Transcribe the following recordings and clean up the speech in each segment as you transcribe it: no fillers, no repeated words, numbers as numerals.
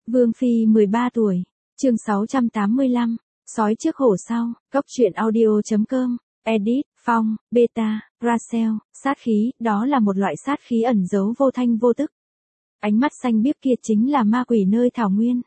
Vương Phi 13 tuổi, chương 685, sói trước hổ sau, góc truyện audio.com, edit, Phong, Beta, Rachel, sát khí, đó là một loại sát khí ẩn giấu vô thanh vô tức. Ánh mắt xanh biếc kia chính là ma quỷ nơi thảo nguyên.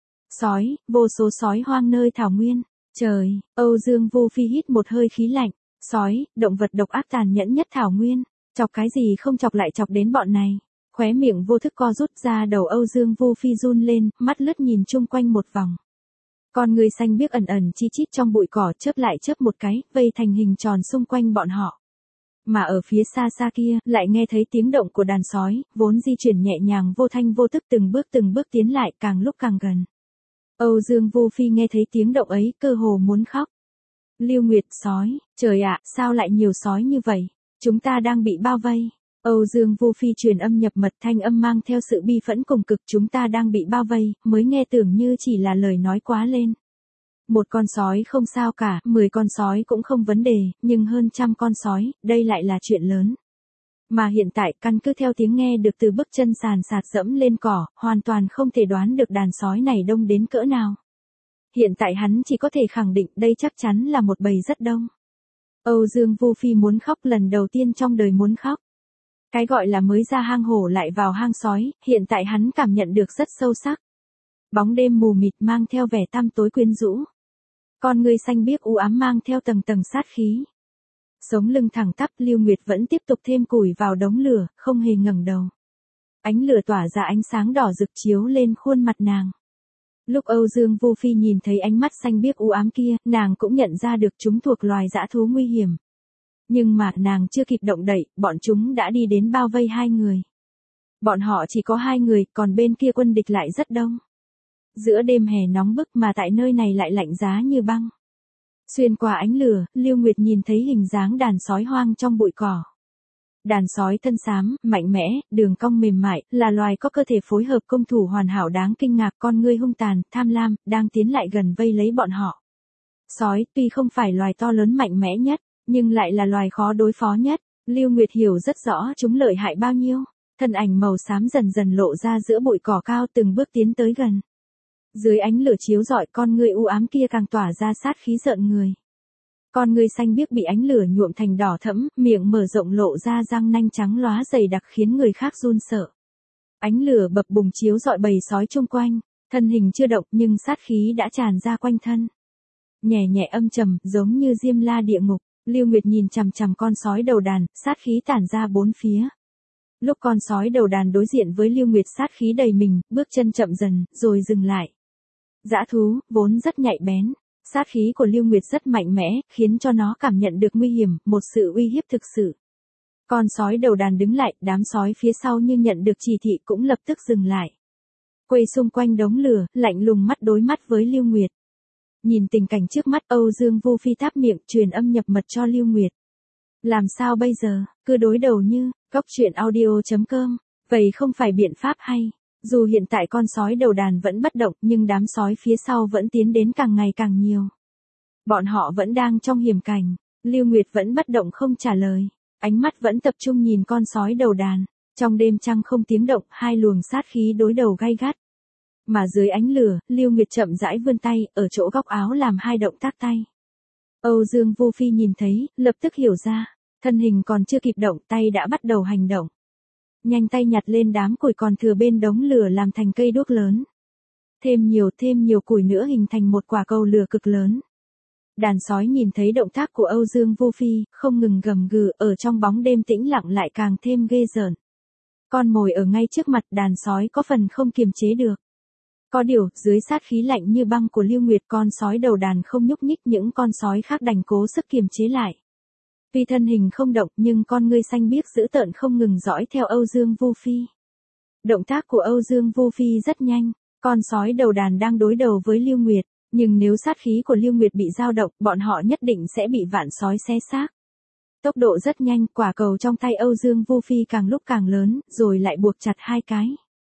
Sói, vô số sói hoang nơi thảo nguyên. Trời, Âu Dương Vu Phi hít một hơi khí lạnh. Sói, động vật độc ác tàn nhẫn nhất thảo nguyên. Chọc cái gì không chọc lại chọc đến bọn này. Khóe miệng vô thức co rút ra, đầu Âu Dương Vu Phi run lên, mắt lướt nhìn chung quanh một vòng. Con người xanh biếc ẩn ẩn chi chít trong bụi cỏ chớp lại chớp một cái, vây thành hình tròn xung quanh bọn họ. Mà ở phía xa xa kia, lại nghe thấy tiếng động của đàn sói, vốn di chuyển nhẹ nhàng vô thanh vô tức từng bước tiến lại, càng lúc càng gần. Âu Dương Vu Phi nghe thấy tiếng động ấy, cơ hồ muốn khóc. Lưu Nguyệt, sói, trời ạ, sao lại nhiều sói như vậy? Chúng ta đang bị bao vây. Âu Dương Vu Phi truyền âm nhập mật, thanh âm mang theo sự bi phẫn cùng cực, chúng ta đang bị bao vây, mới nghe tưởng như chỉ là lời nói quá lên. Một con sói không sao cả, 10 con sói cũng không vấn đề, nhưng hơn trăm con sói, đây lại là chuyện lớn. Mà hiện tại, căn cứ theo tiếng nghe được từ bước chân sàn sạt dẫm lên cỏ, hoàn toàn không thể đoán được đàn sói này đông đến cỡ nào. Hiện tại hắn chỉ có thể khẳng định đây chắc chắn là một bầy rất đông. Âu Dương Vu Phi muốn khóc, lần đầu tiên trong đời muốn khóc. Cái gọi là mới ra hang hổ lại vào hang sói, hiện tại hắn cảm nhận được rất sâu sắc. Bóng đêm mù mịt mang theo vẻ tăm tối quyến rũ. Con người xanh biếc u ám mang theo tầng tầng sát khí. Sống lưng thẳng tắp, Lưu Nguyệt vẫn tiếp tục thêm củi vào đống lửa, không hề ngẩng đầu. Ánh lửa tỏa ra ánh sáng đỏ rực chiếu lên khuôn mặt nàng. Lúc Âu Dương Vu Phi nhìn thấy ánh mắt xanh biếc u ám kia, nàng cũng nhận ra được chúng thuộc loài dã thú nguy hiểm. Nhưng mà nàng chưa kịp động đậy, bọn chúng đã đi đến bao vây hai người. Bọn họ chỉ có hai người, còn bên kia quân địch lại rất đông. Giữa đêm hè nóng bức mà tại nơi này lại lạnh giá như băng. Xuyên qua ánh lửa, Lưu Nguyệt nhìn thấy hình dáng đàn sói hoang trong bụi cỏ. Đàn sói thân xám, mạnh mẽ, đường cong mềm mại, là loài có cơ thể phối hợp công thủ hoàn hảo đáng kinh ngạc, con ngươi hung tàn, tham lam, đang tiến lại gần vây lấy bọn họ. Sói, tuy không phải loài to lớn mạnh mẽ nhất, nhưng lại là loài khó đối phó nhất. Lưu Nguyệt hiểu rất rõ chúng lợi hại bao nhiêu. Thân ảnh màu xám dần dần lộ ra giữa bụi cỏ cao, từng bước tiến tới gần. Dưới ánh lửa chiếu rọi, con người u ám kia càng tỏa ra sát khí rợn người. Con người xanh biếc bị ánh lửa nhuộm thành đỏ thẫm, miệng mở rộng lộ ra răng nanh trắng lóa dày đặc khiến người khác run sợ. Ánh lửa bập bùng chiếu rọi bầy sói chung quanh, thân hình chưa động nhưng sát khí đã tràn ra quanh thân. Nhẹ nhẹ âm trầm, giống như diêm la địa ngục. Lưu Nguyệt nhìn chằm chằm con sói đầu đàn, sát khí tản ra bốn phía. Lúc con sói đầu đàn đối diện với Lưu Nguyệt, sát khí đầy mình, bước chân chậm dần, rồi dừng lại. Dã thú, vốn rất nhạy bén. Sát khí của Lưu Nguyệt rất mạnh mẽ, khiến cho nó cảm nhận được nguy hiểm, một sự uy hiếp thực sự. Con sói đầu đàn đứng lại, đám sói phía sau như nhận được chỉ thị cũng lập tức dừng lại. Quay xung quanh đống lửa, lạnh lùng mắt đối mắt với Lưu Nguyệt. Nhìn tình cảnh trước mắt, Âu Dương Vu Phi táp miệng, truyền âm nhập mật cho Lưu Nguyệt. Làm sao bây giờ, cứ đối đầu như, góc truyện audio.com, vậy không phải biện pháp hay. Dù hiện tại con sói đầu đàn vẫn bất động, nhưng đám sói phía sau vẫn tiến đến càng ngày càng nhiều. Bọn họ vẫn đang trong hiểm cảnh. Lưu Nguyệt vẫn bất động không trả lời. Ánh mắt vẫn tập trung nhìn con sói đầu đàn. Trong đêm trăng không tiếng động, hai luồng sát khí đối đầu gay gắt. Mà dưới ánh lửa, Lưu Nguyệt chậm rãi vươn tay, ở chỗ góc áo làm hai động tác tay. Âu Dương Vu Phi nhìn thấy, lập tức hiểu ra. Thân hình còn chưa kịp động, tay đã bắt đầu hành động. Nhanh tay nhặt lên đám củi còn thừa bên đống lửa làm thành cây đuốc lớn. Thêm nhiều củi nữa hình thành một quả cầu lửa cực lớn. Đàn sói nhìn thấy động tác của Âu Dương Vu Phi, không ngừng gầm gừ, ở trong bóng đêm tĩnh lặng lại càng thêm ghê rợn. Con mồi ở ngay trước mặt, đàn sói có phần không kiềm chế được. Có điều, dưới sát khí lạnh như băng của Lưu Nguyệt, con sói đầu đàn không nhúc nhích, những con sói khác đành cố sức kiềm chế lại. Tuy thân hình không động nhưng con ngươi xanh biếc dữ tợn không ngừng dõi theo Âu Dương Vu Phi. Động tác của Âu Dương Vu Phi rất nhanh, con sói đầu đàn đang đối đầu với Lưu Nguyệt, nhưng nếu sát khí của Lưu Nguyệt bị dao động, bọn họ nhất định sẽ bị vạn sói xé xác. Tốc độ rất nhanh, quả cầu trong tay Âu Dương Vu Phi càng lúc càng lớn, rồi lại buộc chặt hai cái.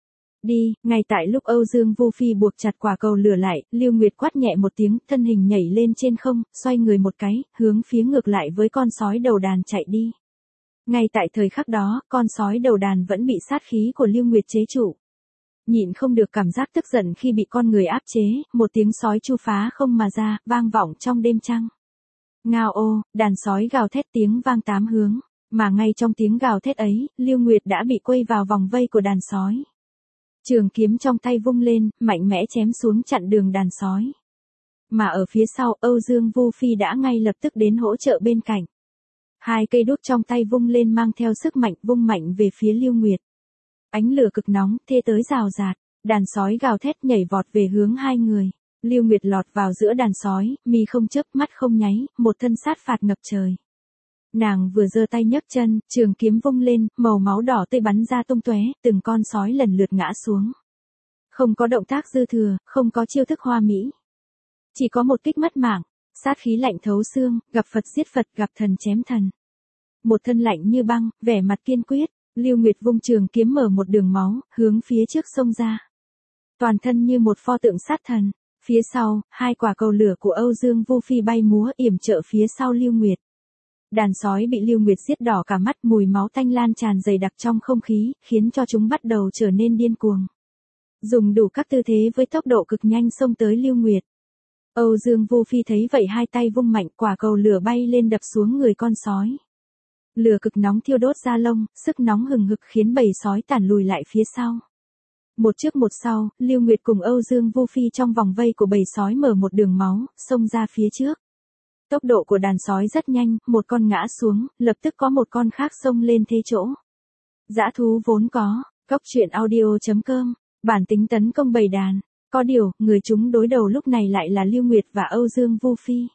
Đi, ngay tại lúc Âu Dương Vu Phi buộc chặt quả cầu lửa lại, Lưu Nguyệt quát nhẹ một tiếng, thân hình nhảy lên trên không, xoay người một cái, hướng phía ngược lại với con sói đầu đàn chạy đi. Ngay tại thời khắc đó, con sói đầu đàn vẫn bị sát khí của Lưu Nguyệt chế trụ. Nhịn không được cảm giác tức giận khi bị con người áp chế, một tiếng sói chu phá không mà ra, vang vọng trong đêm trăng. Ngao ô, đàn sói gào thét tiếng vang tám hướng, mà ngay trong tiếng gào thét ấy, Lưu Nguyệt đã bị quây vào vòng vây của đàn sói. Trường kiếm trong tay vung lên, mạnh mẽ chém xuống chặn đường đàn sói. Mà ở phía sau, Âu Dương Vu Phi đã ngay lập tức đến hỗ trợ bên cạnh. Hai cây đuốc trong tay vung lên mang theo sức mạnh vung mạnh về phía Lưu Nguyệt. Ánh lửa cực nóng, thê tới rào rạt, đàn sói gào thét nhảy vọt về hướng hai người. Lưu Nguyệt lọt vào giữa đàn sói, mi không chớp mắt không nháy, một thân sát phạt ngập trời. Nàng vừa giơ tay nhấc chân, trường kiếm vung lên, màu máu đỏ tươi bắn ra tung tóe, từng con sói lần lượt ngã xuống. Không có động tác dư thừa, không có chiêu thức hoa mỹ. Chỉ có một kích mất mạng, sát khí lạnh thấu xương, gặp Phật giết Phật, gặp thần chém thần. Một thân lạnh như băng, vẻ mặt kiên quyết, Lưu Nguyệt vung trường kiếm mở một đường máu, hướng phía trước xông ra. Toàn thân như một pho tượng sát thần, phía sau, hai quả cầu lửa của Âu Dương Vu Phi bay múa yểm trợ phía sau Lưu Nguyệt. Đàn sói bị Lưu Nguyệt giết đỏ cả mắt, mùi máu tanh lan tràn dày đặc trong không khí, khiến cho chúng bắt đầu trở nên điên cuồng. Dùng đủ các tư thế với tốc độ cực nhanh xông tới Lưu Nguyệt. Âu Dương Vu Phi thấy vậy hai tay vung mạnh, quả cầu lửa bay lên đập xuống người con sói. Lửa cực nóng thiêu đốt da lông, sức nóng hừng hực khiến bầy sói tản lùi lại phía sau. Một trước một sau, Lưu Nguyệt cùng Âu Dương Vu Phi trong vòng vây của bầy sói mở một đường máu, xông ra phía trước. Tốc độ của đàn sói rất nhanh, một con ngã xuống, lập tức có một con khác xông lên thế chỗ. Dã thú vốn có, Cốc truyện audio.com, bản tính tấn công bầy đàn. Có điều, người chúng đối đầu lúc này lại là Lưu Nguyệt và Âu Dương Vu Phi.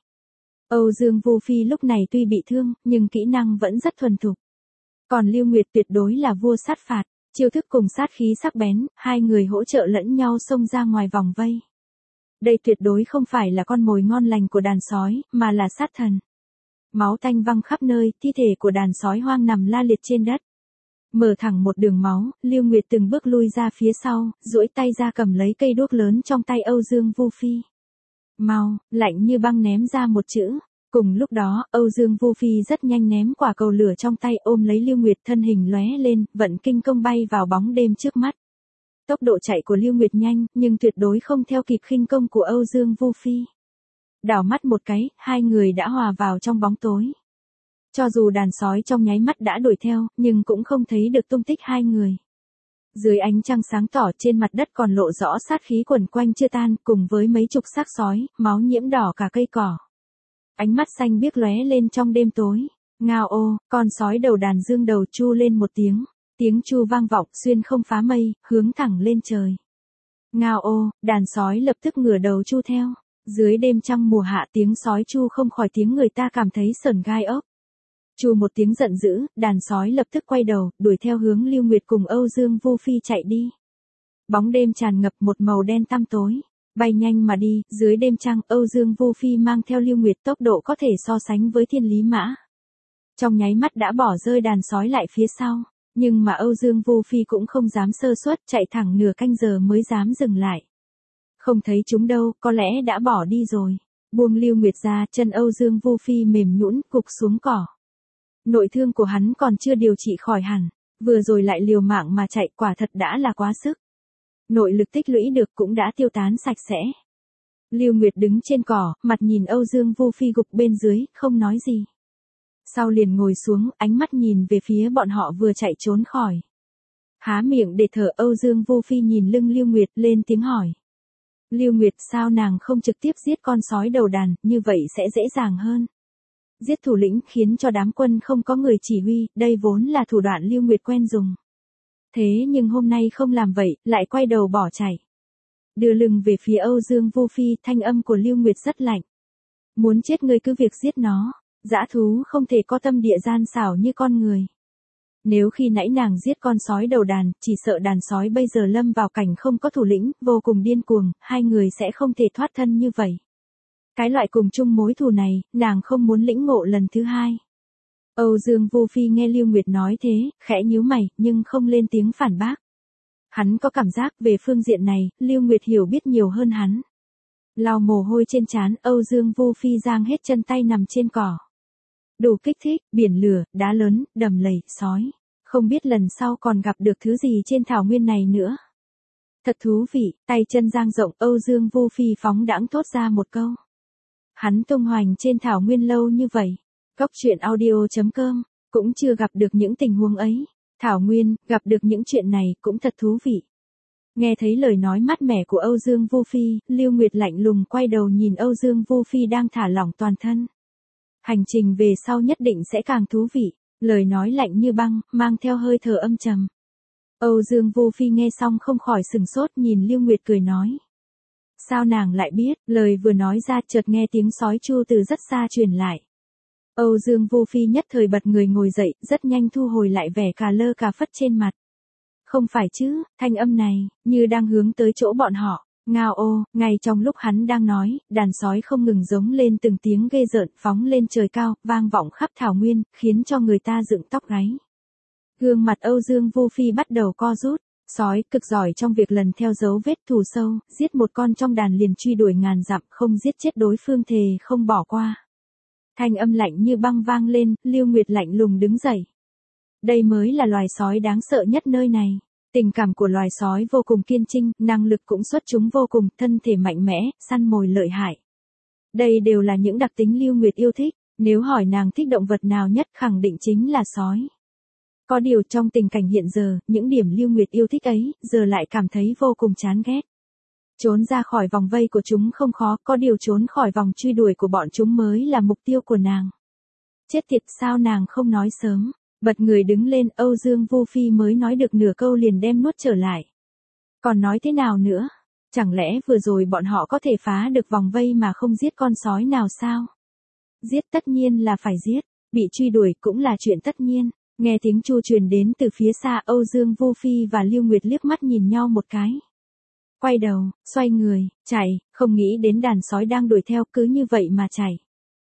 Âu Dương Vu Phi lúc này tuy bị thương, nhưng kỹ năng vẫn rất thuần thục. Còn Lưu Nguyệt tuyệt đối là vua sát phạt, chiêu thức cùng sát khí sắc bén, hai người hỗ trợ lẫn nhau xông ra ngoài vòng vây. Đây tuyệt đối không phải là con mồi ngon lành của đàn sói, mà là sát thần. Máu tanh văng khắp nơi, thi thể của đàn sói hoang nằm la liệt trên đất. Mở thẳng một đường máu, Lưu Nguyệt từng bước lui ra phía sau, duỗi tay ra cầm lấy cây đuốc lớn trong tay Âu Dương Vu Phi. Mau, lạnh như băng ném ra một chữ. Cùng lúc đó, Âu Dương Vu Phi rất nhanh ném quả cầu lửa trong tay ôm lấy Lưu Nguyệt, thân hình lóe lên, vận kinh công bay vào bóng đêm trước mắt. Tốc độ chạy của Lưu Nguyệt nhanh, nhưng tuyệt đối không theo kịp khinh công của Âu Dương Vu Phi. Đảo mắt một cái, hai người đã hòa vào trong bóng tối. Cho dù đàn sói trong nháy mắt đã đuổi theo, nhưng cũng không thấy được tung tích hai người. Dưới ánh trăng sáng tỏ trên mặt đất còn lộ rõ sát khí quẩn quanh chưa tan, cùng với mấy chục xác sói, máu nhiễm đỏ cả cây cỏ. Ánh mắt xanh biếc lóe lên trong đêm tối. Ngao ô, con sói đầu đàn dương đầu chu lên một tiếng. Tiếng chu vang vọng xuyên không phá mây, hướng thẳng lên trời. Ngao ô, đàn sói lập tức ngửa đầu chu theo. Dưới đêm trăng mùa hạ tiếng sói chu không khỏi tiếng người ta cảm thấy sởn gai ốc. Chu một tiếng giận dữ, đàn sói lập tức quay đầu, đuổi theo hướng Lưu Nguyệt cùng Âu Dương Vu Phi chạy đi. Bóng đêm tràn ngập một màu đen tăm tối. Bay nhanh mà đi, dưới đêm trăng, Âu Dương Vu Phi mang theo Lưu Nguyệt tốc độ có thể so sánh với thiên lý mã. Trong nháy mắt đã bỏ rơi đàn sói lại phía sau, nhưng mà Âu Dương Vu Phi cũng không dám sơ suất, chạy thẳng nửa canh giờ mới dám dừng lại. Không thấy chúng đâu, có lẽ đã bỏ đi rồi. Buông Lưu Nguyệt ra, chân Âu Dương Vu Phi mềm nhũn, gục xuống cỏ. Nội thương của hắn còn chưa điều trị khỏi hẳn, vừa rồi lại liều mạng mà chạy, quả thật đã là quá sức. Nội lực tích lũy được cũng đã tiêu tán sạch sẽ. Lưu Nguyệt đứng trên cỏ, mặt nhìn Âu Dương Vu Phi gục bên dưới, không nói gì. Sau liền ngồi xuống, ánh mắt nhìn về phía bọn họ vừa chạy trốn khỏi. Há miệng để thở, Âu Dương Vu Phi nhìn lưng Lưu Nguyệt, lên tiếng hỏi. Lưu Nguyệt, sao nàng không trực tiếp giết con sói đầu đàn, như vậy sẽ dễ dàng hơn. Giết thủ lĩnh khiến cho đám quân không có người chỉ huy, đây vốn là thủ đoạn Lưu Nguyệt quen dùng. Thế nhưng hôm nay không làm vậy, lại quay đầu bỏ chạy. Đưa lưng về phía Âu Dương Vu Phi, thanh âm của Lưu Nguyệt rất lạnh. Muốn chết ngươi cứ việc giết nó, dã thú không thể có tâm địa gian xảo như con người. Nếu khi nãy nàng giết con sói đầu đàn, chỉ sợ đàn sói bây giờ lâm vào cảnh không có thủ lĩnh, vô cùng điên cuồng, hai người sẽ không thể thoát thân như vậy. Cái loại cùng chung mối thù này, nàng không muốn lĩnh ngộ lần thứ hai. Âu Dương Vu Phi nghe Lưu Nguyệt nói thế, khẽ nhíu mày, nhưng không lên tiếng phản bác. Hắn có cảm giác về phương diện này, Lưu Nguyệt hiểu biết nhiều hơn hắn. Lau mồ hôi trên trán, Âu Dương Vu Phi giang hết chân tay nằm trên cỏ. Đủ kích thích, biển lửa, đá lớn, đầm lầy, sói. Không biết lần sau còn gặp được thứ gì trên thảo nguyên này nữa. Thật thú vị, tay chân dang rộng, Âu Dương Vu Phi phóng đãng thốt ra một câu. Hắn tung hoành trên thảo nguyên lâu như vậy. Cốc truyện audio.com, cũng chưa gặp được những tình huống ấy. Thảo Nguyên, gặp được những chuyện này cũng thật thú vị. Nghe thấy lời nói mát mẻ của Âu Dương Vu Phi, Lưu Nguyệt lạnh lùng quay đầu nhìn Âu Dương Vu Phi đang thả lỏng toàn thân. Hành trình về sau nhất định sẽ càng thú vị, lời nói lạnh như băng, mang theo hơi thở âm trầm. Âu Dương Vu Phi nghe xong không khỏi sừng sốt nhìn Lưu Nguyệt cười nói. Sao nàng lại biết, lời vừa nói ra chợt nghe tiếng sói chu từ rất xa truyền lại. Âu Dương Vu Phi nhất thời bật người ngồi dậy, rất nhanh thu hồi lại vẻ cà lơ cà phất trên mặt. Không phải chứ, thanh âm này, như đang hướng tới chỗ bọn họ. Ngao ô, ngay trong lúc hắn đang nói, đàn sói không ngừng giống lên từng tiếng ghê rợn phóng lên trời cao, vang vọng khắp thảo nguyên, khiến cho người ta dựng tóc gáy. Gương mặt Âu Dương Vu Phi bắt đầu co rút. Sói cực giỏi trong việc lần theo dấu vết thù sâu, giết một con trong đàn liền truy đuổi ngàn dặm, không giết chết đối phương thề không bỏ qua. Thanh âm lạnh như băng vang lên, Lưu Nguyệt lạnh lùng đứng dậy. Đây mới là loài sói đáng sợ nhất nơi này. Tình cảm của loài sói vô cùng kiên trinh, năng lực cũng xuất chúng vô cùng, thân thể mạnh mẽ, săn mồi lợi hại. Đây đều là những đặc tính Lưu Nguyệt yêu thích, nếu hỏi nàng thích động vật nào nhất khẳng định chính là sói. Có điều trong tình cảnh hiện giờ, những điểm Lưu Nguyệt yêu thích ấy, giờ lại cảm thấy vô cùng chán ghét. Trốn ra khỏi vòng vây của chúng không khó, có điều trốn khỏi vòng truy đuổi của bọn chúng mới là mục tiêu của nàng. Chết tiệt, sao nàng không nói sớm, bật người đứng lên, Âu Dương Vu Phi mới nói được nửa câu liền đem nuốt trở lại. Còn nói thế nào nữa? Chẳng lẽ vừa rồi bọn họ có thể phá được vòng vây mà không giết con sói nào sao? Giết tất nhiên là phải giết, bị truy đuổi cũng là chuyện tất nhiên. Nghe tiếng chu truyền đến từ phía xa, Âu Dương Vu Phi và Lưu Nguyệt liếc mắt nhìn nhau một cái. Quay đầu, xoay người, chạy, không nghĩ đến đàn sói đang đuổi theo cứ như vậy mà chạy.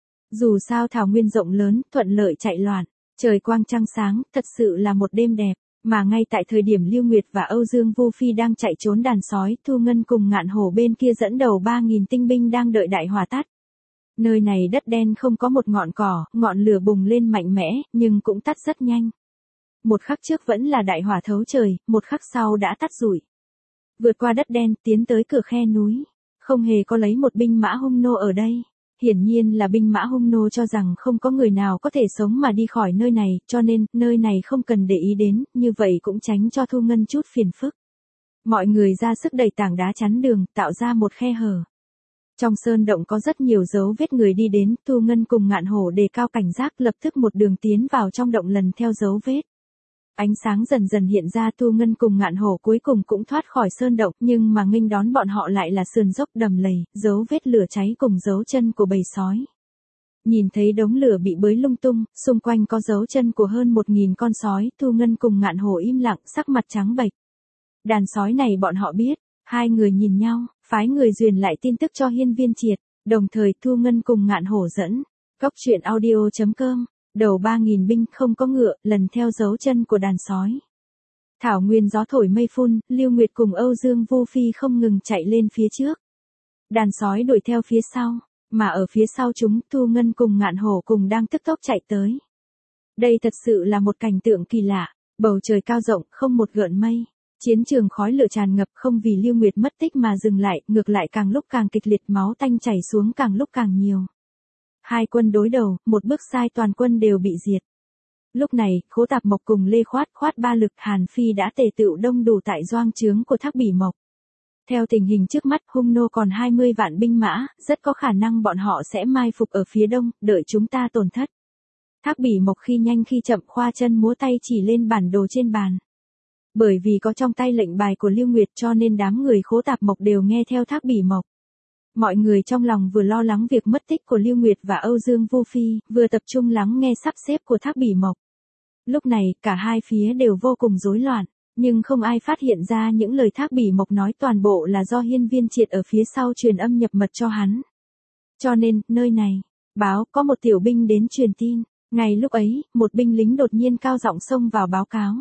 Dù sao thảo nguyên rộng lớn, thuận lợi chạy loạn, trời quang trăng sáng, thật sự là một đêm đẹp. Mà ngay tại thời điểm Lưu Nguyệt và Âu Dương Vu Phi đang chạy trốn đàn sói, Thu Ngân cùng Ngạn Hổ bên kia dẫn đầu 3.000 tinh binh đang đợi đại hỏa tắt. Nơi này đất đen không có một ngọn cỏ, ngọn lửa bùng lên mạnh mẽ, nhưng cũng tắt rất nhanh. Một khắc trước vẫn là đại hỏa thấu trời, một khắc sau đã tắt rụi. Vượt qua đất đen, tiến tới cửa khe núi. Không hề có lấy một binh mã hung nô ở đây. Hiển nhiên là binh mã hung nô cho rằng không có người nào có thể sống mà đi khỏi nơi này, cho nên, nơi này không cần để ý đến, như vậy cũng tránh cho Thu Ngân chút phiền phức. Mọi người ra sức đẩy tảng đá chắn đường, tạo ra một khe hở. Trong sơn động có rất nhiều dấu vết người đi đến, Thu Ngân cùng Ngạn Hổ đề cao cảnh giác, lập tức một đường tiến vào trong động lần theo dấu vết. Ánh sáng dần dần hiện ra, Thu Ngân cùng Ngạn Hổ cuối cùng cũng thoát khỏi sơn động, nhưng mà nghênh đón bọn họ lại là sườn dốc đầm lầy, dấu vết lửa cháy cùng dấu chân của bầy sói. Nhìn thấy đống lửa bị bới lung tung, xung quanh có dấu chân của hơn 1.000 con sói, Thu Ngân cùng Ngạn Hổ im lặng, sắc mặt trắng bệch. Đàn sói này bọn họ biết. Hai người nhìn nhau, phái người truyền lại tin tức cho Hiên Viên Triệt, đồng thời Thu Ngân cùng Ngạn Hổ dẫn. Cốc truyện audio.com, đầu 3.000 binh không có ngựa, lần theo dấu chân của đàn sói. Thảo nguyên gió thổi mây phun, Lưu Nguyệt cùng Âu Dương Vu Phi không ngừng chạy lên phía trước. Đàn sói đuổi theo phía sau, mà ở phía sau chúng, Thu Ngân cùng Ngạn Hổ cùng đang tức tốc chạy tới. Đây thật sự là một cảnh tượng kỳ lạ, bầu trời cao rộng, không một gợn mây. Chiến trường khói lửa tràn ngập, không vì Lưu Nguyệt mất tích mà dừng lại, ngược lại càng lúc càng kịch liệt, máu tanh chảy xuống càng lúc càng nhiều. Hai quân đối đầu, một bước sai toàn quân đều bị diệt. Lúc này, Khố Tạp Mộc cùng Lê Khoát ba lực Hàn Phi đã tề tựu đông đủ tại doanh trướng của Thác Bỉ Mộc. Theo tình hình trước mắt, hung nô còn 20 vạn binh mã, rất có khả năng bọn họ sẽ mai phục ở phía đông, đợi chúng ta tổn thất. Thác Bỉ Mộc khi nhanh khi chậm khoa chân múa tay chỉ lên bản đồ trên bàn. Bởi vì có trong tay lệnh bài của Lưu Nguyệt cho nên đám người Khố Tạp Mộc đều nghe theo Thác Bỉ Mộc. Mọi người trong lòng vừa lo lắng việc mất tích của Lưu Nguyệt và Âu Dương Vu Phi, vừa tập trung lắng nghe sắp xếp của Thác Bỉ Mộc. Lúc này, cả hai phía đều vô cùng rối loạn, nhưng không ai phát hiện ra những lời Thác Bỉ Mộc nói toàn bộ là do Hiên Viên Triệt ở phía sau truyền âm nhập mật cho hắn. Cho nên, nơi này, báo có một tiểu binh đến truyền tin. Ngay lúc ấy, một binh lính đột nhiên cao giọng xông vào báo cáo.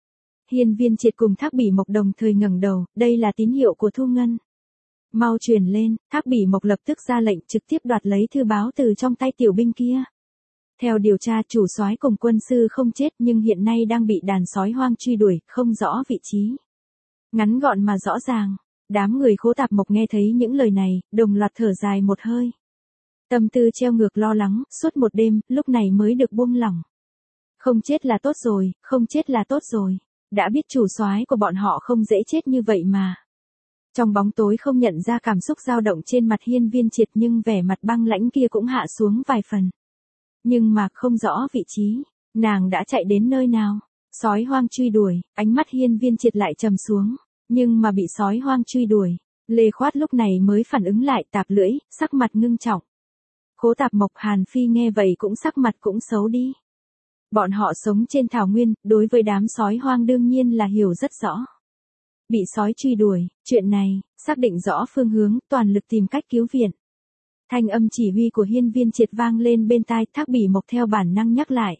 Hiên Viên Triệt cùng Thác Bỉ Mộc đồng thời ngẩng đầu, đây là tín hiệu của Thu Ngân. Mau truyền lên, Thác Bỉ Mộc lập tức ra lệnh trực tiếp đoạt lấy thư báo từ trong tay tiểu binh kia. Theo điều tra, chủ soái cùng quân sư không chết nhưng hiện nay đang bị đàn sói hoang truy đuổi, không rõ vị trí. Ngắn gọn mà rõ ràng. Đám người Khố Tạp Mộc nghe thấy những lời này, đồng loạt thở dài một hơi. Tâm tư treo ngược lo lắng, suốt một đêm, lúc này mới được buông lỏng. Không chết là tốt rồi, không chết là tốt rồi. Đã biết chủ soái của bọn họ không dễ chết như vậy mà. Trong bóng tối không nhận ra cảm xúc dao động trên mặt Hiên Viên Triệt, nhưng vẻ mặt băng lãnh kia cũng hạ xuống vài phần. Nhưng mà không rõ vị trí, nàng đã chạy đến nơi nào. Sói hoang truy đuổi, ánh mắt Hiên Viên Triệt lại trầm xuống. Nhưng mà bị sói hoang truy đuổi, Lê Khoát lúc này mới phản ứng lại, tạp lưỡi, sắc mặt ngưng trọng. Khố Tạp Mộc, Hàn Phi nghe vậy cũng sắc mặt cũng xấu đi. Bọn họ sống trên thảo nguyên, đối với đám sói hoang đương nhiên là hiểu rất rõ. Bị sói truy đuổi, chuyện này, xác định rõ phương hướng, toàn lực tìm cách cứu viện. Thanh âm chỉ huy của Hiên Viên Triệt vang lên bên tai, Thác Bỉ Mộc theo bản năng nhắc lại.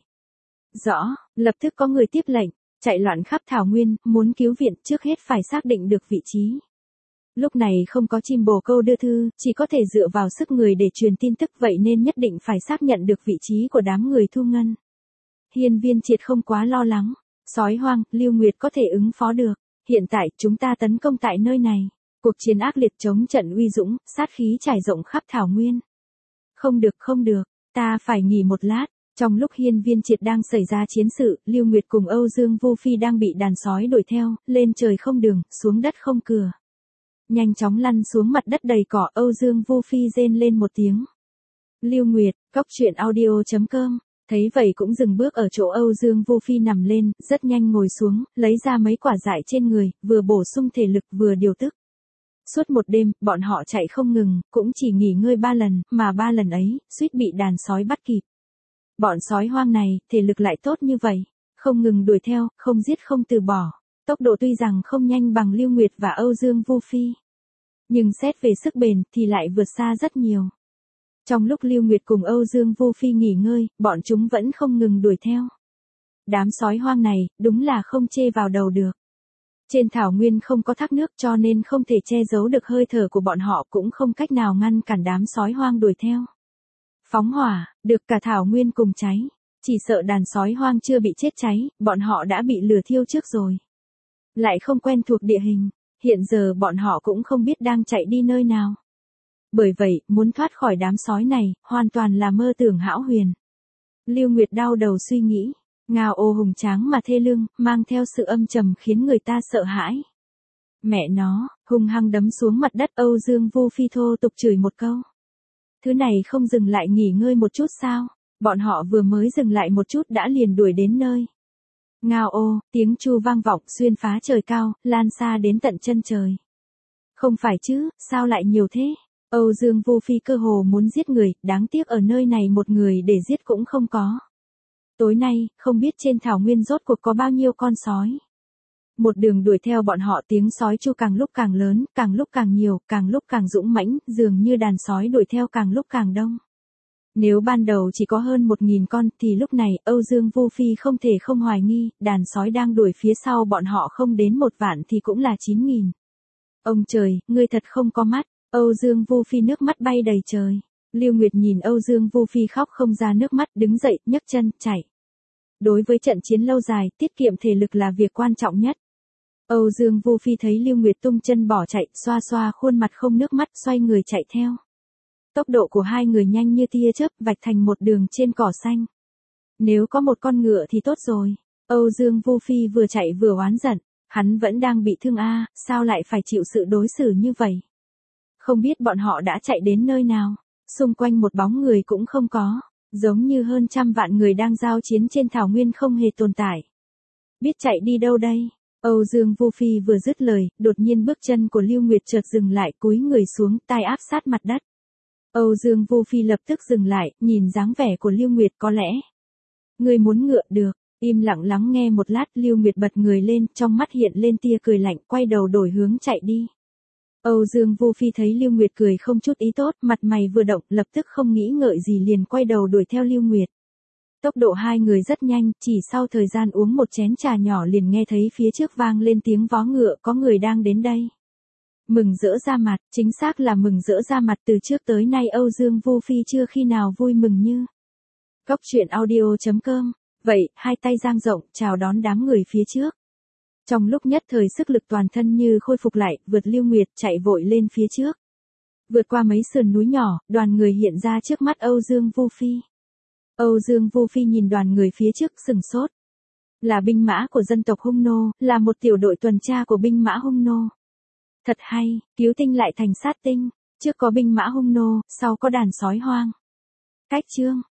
Rõ, lập tức có người tiếp lệnh, chạy loạn khắp thảo nguyên, muốn cứu viện trước hết phải xác định được vị trí. Lúc này không có chim bồ câu đưa thư, chỉ có thể dựa vào sức người để truyền tin tức, vậy nên nhất định phải xác nhận được vị trí của đám người Thu Ngân. Hiên Viên Triệt không quá lo lắng, sói hoang, Lưu Nguyệt có thể ứng phó được. Hiện tại chúng ta tấn công tại nơi này. Cuộc chiến ác liệt chống trận uy dũng, sát khí trải rộng khắp thảo nguyên. Không được, ta phải nghỉ một lát. Trong lúc Hiên Viên Triệt đang xảy ra chiến sự, Lưu Nguyệt cùng Âu Dương Vu Phi đang bị đàn sói đuổi theo, lên trời không đường, xuống đất không cửa. Nhanh chóng lăn xuống mặt đất đầy cỏ, Âu Dương Vu Phi rên lên một tiếng. Lưu Nguyệt, coctruyện.audio.com. Thấy vậy cũng dừng bước ở chỗ Âu Dương Vu Phi nằm lên, rất nhanh ngồi xuống, lấy ra mấy quả dại trên người, vừa bổ sung thể lực vừa điều tức. Suốt một đêm, bọn họ chạy không ngừng, cũng chỉ nghỉ ngơi 3 lần, mà 3 lần ấy, suýt bị đàn sói bắt kịp. Bọn sói hoang này, thể lực lại tốt như vậy, không ngừng đuổi theo, không giết không từ bỏ. Tốc độ tuy rằng không nhanh bằng Lưu Nguyệt và Âu Dương Vu Phi, nhưng xét về sức bền thì lại vượt xa rất nhiều. Trong lúc Lưu Nguyệt cùng Âu Dương Vu Phi nghỉ ngơi, bọn chúng vẫn không ngừng đuổi theo. Đám sói hoang này, đúng là không chê vào đầu được. Trên thảo nguyên không có thác nước cho nên không thể che giấu được hơi thở của bọn họ, cũng không cách nào ngăn cản đám sói hoang đuổi theo. Phóng hỏa, được cả thảo nguyên cùng cháy. Chỉ sợ đàn sói hoang chưa bị chết cháy, bọn họ đã bị lửa thiêu trước rồi. Lại không quen thuộc địa hình, hiện giờ bọn họ cũng không biết đang chạy đi nơi nào. Bởi vậy, muốn thoát khỏi đám sói này, hoàn toàn là mơ tưởng hão huyền. Lưu Nguyệt đau đầu suy nghĩ, ngao ô hùng tráng mà thê lương, mang theo sự âm trầm khiến người ta sợ hãi. Mẹ nó, hung hăng đấm xuống mặt đất, Âu Dương Vu Phi thô tục chửi một câu. Thứ này không dừng lại nghỉ ngơi một chút sao? Bọn họ vừa mới dừng lại một chút đã liền đuổi đến nơi. Ngao ô, tiếng chu vang vọng xuyên phá trời cao, lan xa đến tận chân trời. Không phải chứ, sao lại nhiều thế? Âu Dương Vu Phi cơ hồ muốn giết người, đáng tiếc ở nơi này một người để giết cũng không có. Tối nay, không biết trên thảo nguyên rốt cuộc có bao nhiêu con sói. Một đường đuổi theo bọn họ, tiếng sói chu càng lúc càng lớn, càng lúc càng nhiều, càng lúc càng dũng mãnh, dường như đàn sói đuổi theo càng lúc càng đông. Nếu ban đầu chỉ có hơn 1000 con thì lúc này Âu Dương Vu Phi không thể không hoài nghi, đàn sói đang đuổi phía sau bọn họ không đến 1 vạn thì cũng là 9000. Ông trời, ngươi thật không có mắt. Âu Dương Vu Phi nước mắt bay đầy trời. Lưu Nguyệt nhìn Âu Dương Vu Phi khóc không ra nước mắt, đứng dậy, nhấc chân, chạy. Đối với trận chiến lâu dài, tiết kiệm thể lực là việc quan trọng nhất. Âu Dương Vu Phi thấy Lưu Nguyệt tung chân bỏ chạy, xoa xoa khuôn mặt không nước mắt, xoay người chạy theo. Tốc độ của hai người nhanh như tia chớp, vạch thành một đường trên cỏ xanh. Nếu có một con ngựa thì tốt rồi. Âu Dương Vu Phi vừa chạy vừa oán giận, hắn vẫn đang bị thương a, sao lại phải chịu sự đối xử như vậy? Không biết bọn họ đã chạy đến nơi nào, xung quanh một bóng người cũng không có, giống như hơn 100 vạn người đang giao chiến trên thảo nguyên không hề tồn tại. Biết chạy đi đâu đây? Âu Dương Vu Phi vừa dứt lời, đột nhiên bước chân của Lưu Nguyệt chợt dừng lại, cúi người xuống, tai áp sát mặt đất. Âu Dương Vu Phi lập tức dừng lại, nhìn dáng vẻ của Lưu Nguyệt, có lẽ ngươi muốn ngựa được. Im lặng lắng nghe một lát, Lưu Nguyệt bật người lên, trong mắt hiện lên tia cười lạnh, quay đầu đổi hướng chạy đi. Âu Dương Vu Phi thấy Lưu Nguyệt cười không chút ý tốt, mặt mày vừa động, lập tức không nghĩ ngợi gì liền quay đầu đuổi theo Lưu Nguyệt. Tốc độ hai người rất nhanh, chỉ sau thời gian uống một chén trà nhỏ liền nghe thấy phía trước vang lên tiếng vó ngựa, có người đang đến đây. Mừng rỡ ra mặt, chính xác là mừng rỡ ra mặt, từ trước tới nay Âu Dương Vu Phi chưa khi nào vui mừng như. Coctruyện.audio.com. Vậy, hai tay dang rộng, chào đón đám người phía trước. Trong lúc nhất thời sức lực toàn thân như khôi phục lại, vượt Lưu Nguyệt chạy vội lên phía trước. Vượt qua mấy sườn núi nhỏ, đoàn người hiện ra trước mắt Âu Dương Vu Phi. Âu Dương Vu Phi nhìn đoàn người phía trước sừng sốt. Là binh mã của dân tộc Hung Nô, là một tiểu đội tuần tra của binh mã Hung Nô. Thật hay, cứu tinh lại thành sát tinh, trước có binh mã Hung Nô, sau có đàn sói hoang. Cách chương